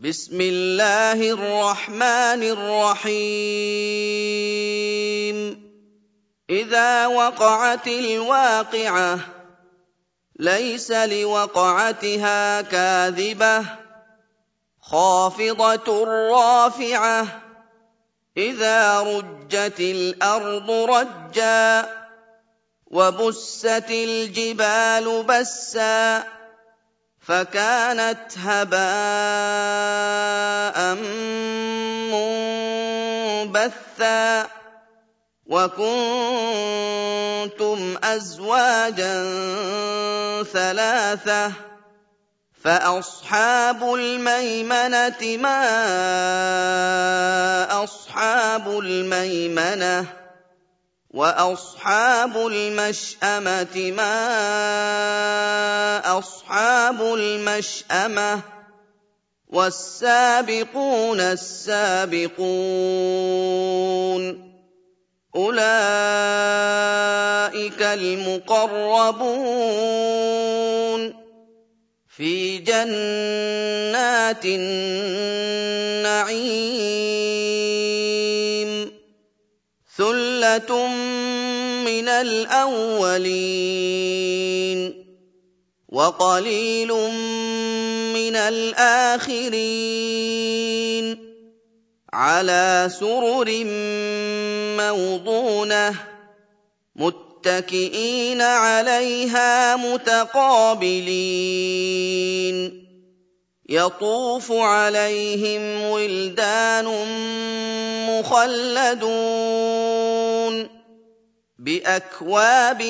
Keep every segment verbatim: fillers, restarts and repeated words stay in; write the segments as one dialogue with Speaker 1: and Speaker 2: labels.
Speaker 1: بسم الله الرحمن الرحيم إذا وقعت الواقعة ليس لوقعتها كاذبة خافضة رافعة إذا رجت الأرض رجا وبست الجبال بسا فكانت هباء منبثا وكنتم أزواجا ثلاثة فأصحاب الميمنة ما أصحاب الميمنة وأصحاب المشأمة ما أصحاب المشأمة والسابقون السابقون أولئك المقربون في جنات النعيم ثلة من الأولين وقليل من الآخرين على سرر موضونة متكئين عليها متقابلين يطوف عليهم ولدان مخلدون بأكواب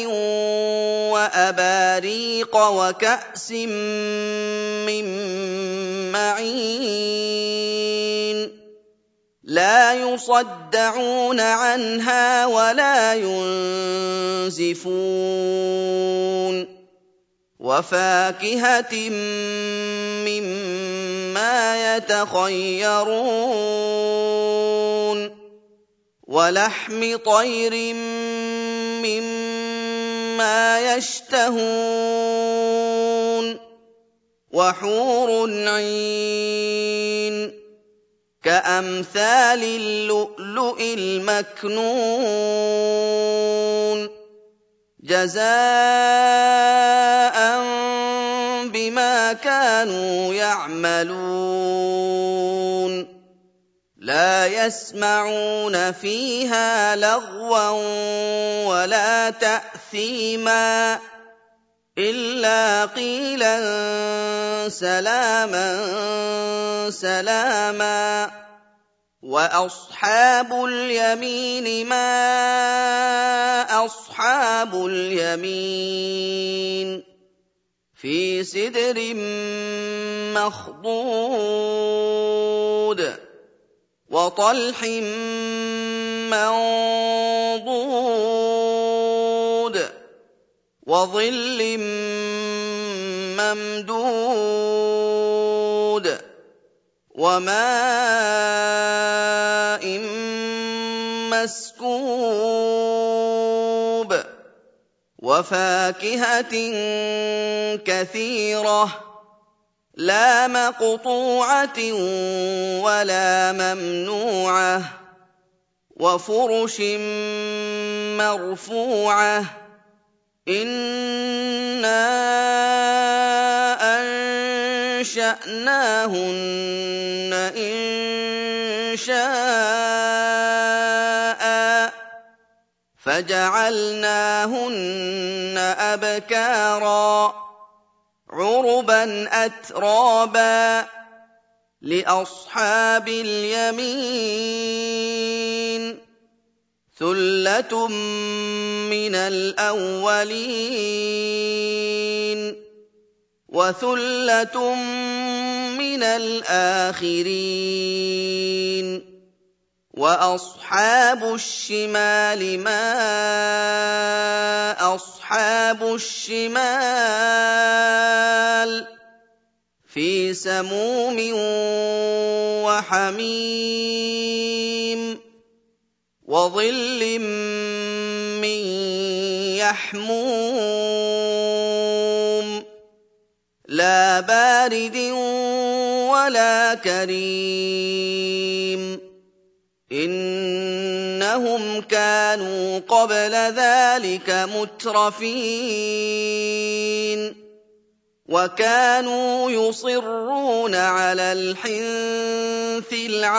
Speaker 1: وأباريق وكأس من معين لا يصدعون عنها ولا ينزفون وفاكهة مما يتخيرون ولحم طير مما يشتهون وحور عين كأمثال اللؤلؤ المكنون جزاء بما كانوا يعملون لا يسمعون فيها لغوا ولا تأثيما إلا قيلا سلاما سلاما وأصحاب اليمين ما أصحاب اليمين في سدر مخضود وطلح منضود وظل ممدود وماء مسكوب وفاكهة كثيرة لا مقطوعة ولا ممنوعة وفرش مرفوعة إنا أنشأناهن إنشاء فجعلناهن أبكارا عربا أترابا لأصحاب اليمين ثلة من الأولين وثلة من الآخرين وأصحاب الشمال ما أصحاب الشمال في سموم وحميم وظل من يحموم لَّا بَارِدٍ وَلَا كَرِيمٍ إِنَّهُمْ كَانُوا قَبْلَ ذَٰلِكَ مُتْرَفِينَ وَكَانُوا يُصِرُّونَ عَلَى الْحِنثِ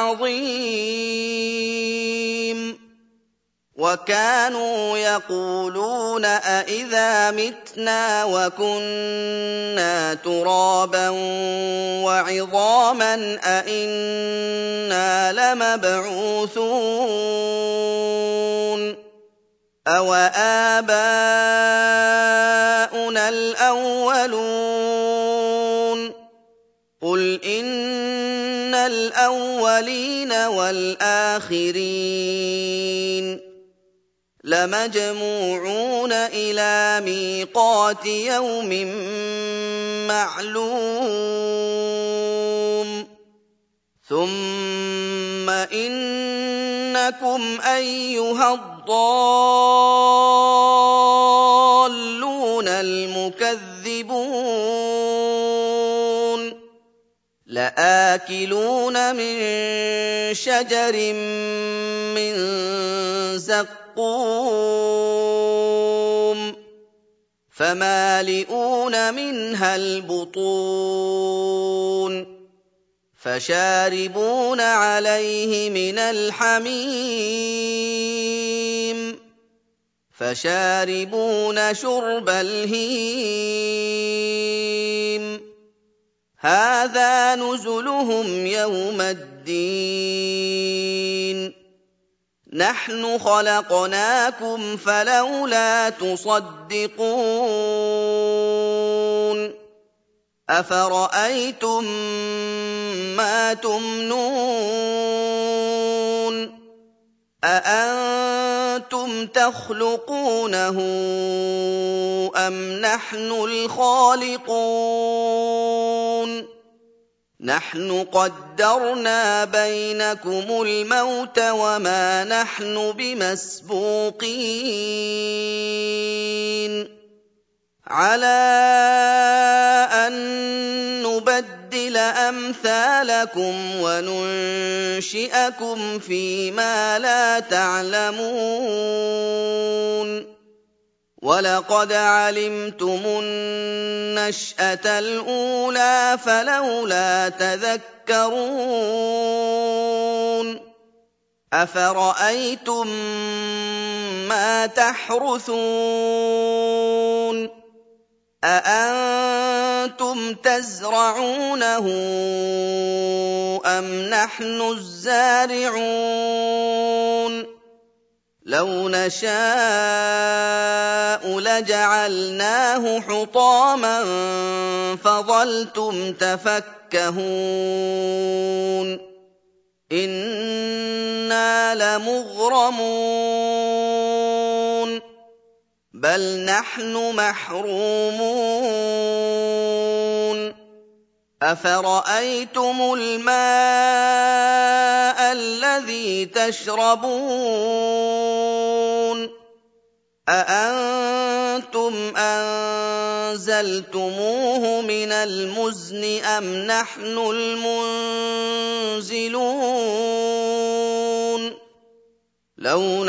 Speaker 1: الْعَظِيمِ وَكَانُوا يَقُولُونَ أَإِذَا مِتْنَا وَكُنَّا تُرَابًا وَعِظَامًا أَإِنَّا لَمَبْعُوثُونَ أَوَآبَاؤُنَا الْأَوَّلُونَ قُلْ إِنَّ الْأَوَّلِينَ وَالْآخِرِينَ لَمَجْمُوعُونَ إِلَىٰ مِيقَاتِ يَوْمٍ مَّعْلُومٍ ثُمَّ إِنَّكُمْ أَيُّهَا الضَّالُّونَ الْمُكَذِّبُونَ لَآكِلُونَ مِن شَجَرٍ مِّن زَقُّومٍ فَمَالِئُونَ مِنْهَا الْبُطُونَ فَشَارِبُونَ عَلَيْهِ مِنَ الْحَمِيمِ فَشَارِبُونَ شُرْبَ الْهِيمِ هَٰذَا نُزُلُهُمْ يَوْمَ الدِّينِ نَحْنُ خَلَقْنَاكُمْ فَلَوْلَا تُصَدِّقُونَ أَفَرَأَيْتُم مَّا تُمْنُونَ أَأَنتُمْ تَخْلُقُونَهُ أَمْ نَحْنُ الْخَالِقُونَ نَحْنُ قَدَّرْنَا بَيْنَكُمُ الْمَوْتَ وَمَا نَحْنُ بِمَسْبُوقِينَ عَلَىٰ أَن نُّبَدِّلَ أَمْثَالَكُمْ وَنُنشِئَكُمْ فِي مَا لَا تَعْلَمُونَ وَلَقَدْ عَلِمْتُمُ النَّشْأَةَ الْأُولَىٰ فَلَوْلَا تَذَكَّرُونَ أَفَرَأَيْتُم مَّا تَحْرُثُونَ أَأَنتُمْ تَزْرَعُونَهُ أَمْ نَحْنُ الزَّارِعُونَ لَوْ نَشَاءُ لَجَعَلْنَاهُ حُطَامًا فَظَلْتُمْ تَفَكَّهُونَ إِنَّا لَمُغْرَمُونَ بَلْ نَحْنُ مَحْرُومُونَ أَفَرَأَيْتُمُ الْمَاءَ الَّذِي تَشْرَبُونَ أَأَنتُمْ أَنزَلْتُمُوهُ مِنَ الْمُزْنِ أَمْ نَحْنُ الْمُنزِلُونَ لَوْ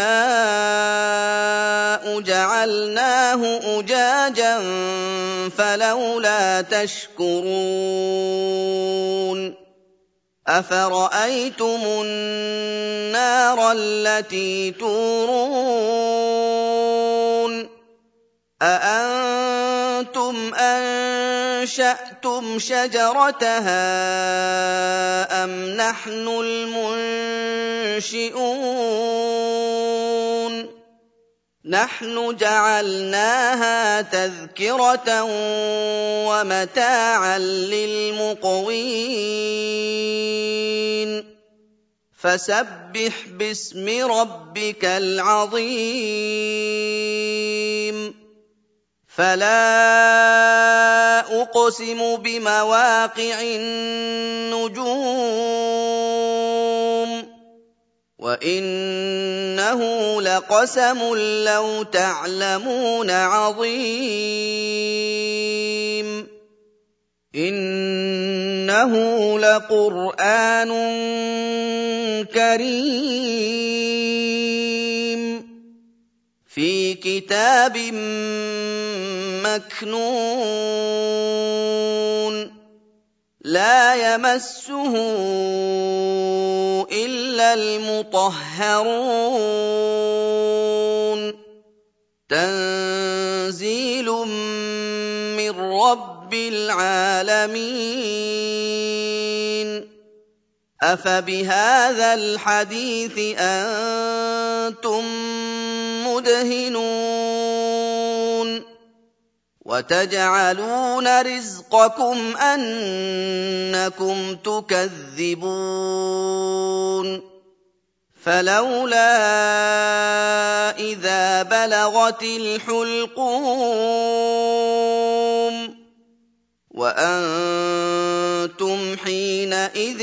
Speaker 1: نَشَاءُ جَعَلْنَاهُ أُجَاجًا فَلَوْلَا تَشْكُرُونَ أَفَرَأَيْتُمُ النَّارَ الَّتِي تُورُونَ أَأَنتُمْ أَنشَأْتُمْ شَجَرَتَهَا أَمْ نَحْنُ الْمُنشِئُونَ نَحْنُ جَعَلْنَاهَا تَذْكِرَةً وَمَتَاعًا لِّلْمُقْوِينَ فَسَبِّحْ بِاسْمِ رَبِّكَ الْعَظِيمِ فَلَا أُقْسِمُ بِمَوَاقِعِ النُّجُومِ وَإِنَّهُ لَقَسَمٌ لَّوْ تَعْلَمُونَ عَظِيمٌ إِنَّهُ لَقُرْآنٌ كَرِيمٌ فِي كِتَابٍ مَّكْنُونٍ لَّا يَمَسُّهُ إِلَّا الْمُطَهَّرُونَ تَنزِيلٌ مِّن رَّبِّ الْعَالَمِينَ أَفَبِهَٰذَا الْحَدِيثِ أَنتُم مُّدْهِنُونَ وَتَجْعَلُونَ رِزْقَكُمْ أَنَّكُمْ تُكَذِّبُونَ فَلَوْلَا إِذَا بَلَغَتِ الْحُلْقُومَ وَأَنتُمْ حِينَئِذٍ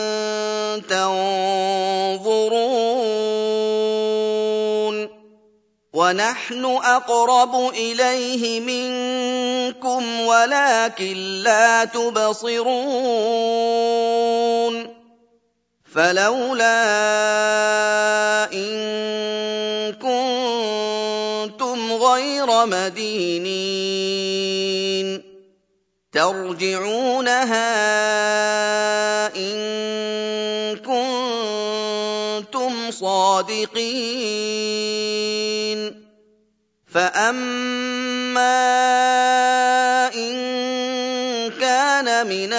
Speaker 1: تَنظُرُونَ وَنَحْنُ أَقْرَبُ إِلَيْهِ مِنكُمْ وَلَٰكِن لَّا تُبْصِرُونَ فَلَوْلَا إِن كُنتُمْ غَيْرَ مَدِينِينَ تَرْجِعُونَهَا إِن كُنتُمْ صَادِقِينَ فَأَمَّا إِن كَانَ مِنَ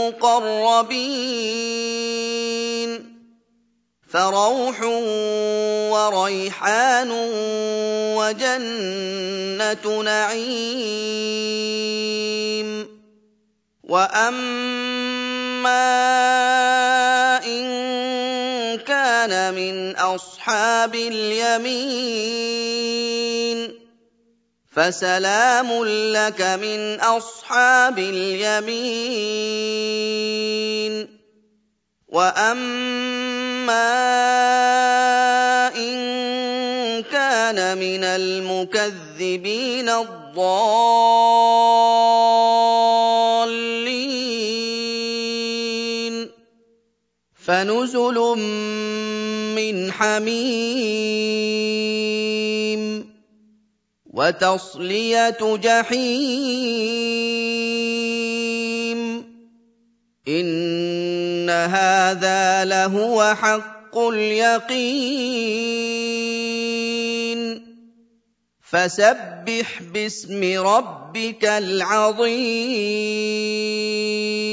Speaker 1: الْمُقَرَّبِينَ فَرَوْحٌ وَرَيْحَانٌ وَجَنَّتُ نَعِيمٍ وَأَمَّا إِن كَانَ مِنْ أَصْحَابِ الْيَمِينِ فَسَلَامٌ لَّكَ مِنْ أَصْحَابِ الْيَمِينِ وَأَمَّا إِن كَانَ مِنَ الْمُكَذِّبِينَ الضَّالِّينَ فَنُزُلٌ مِّنْ حَمِيمٍ وَتَصْلِيَةُ جَحِيمٍ إِنَّ هَٰذَا لَهُوَ حَقُّ الْيَقِينِ فَسَبِّحْ بِاسْمِ رَبِّكَ الْعَظِيمِ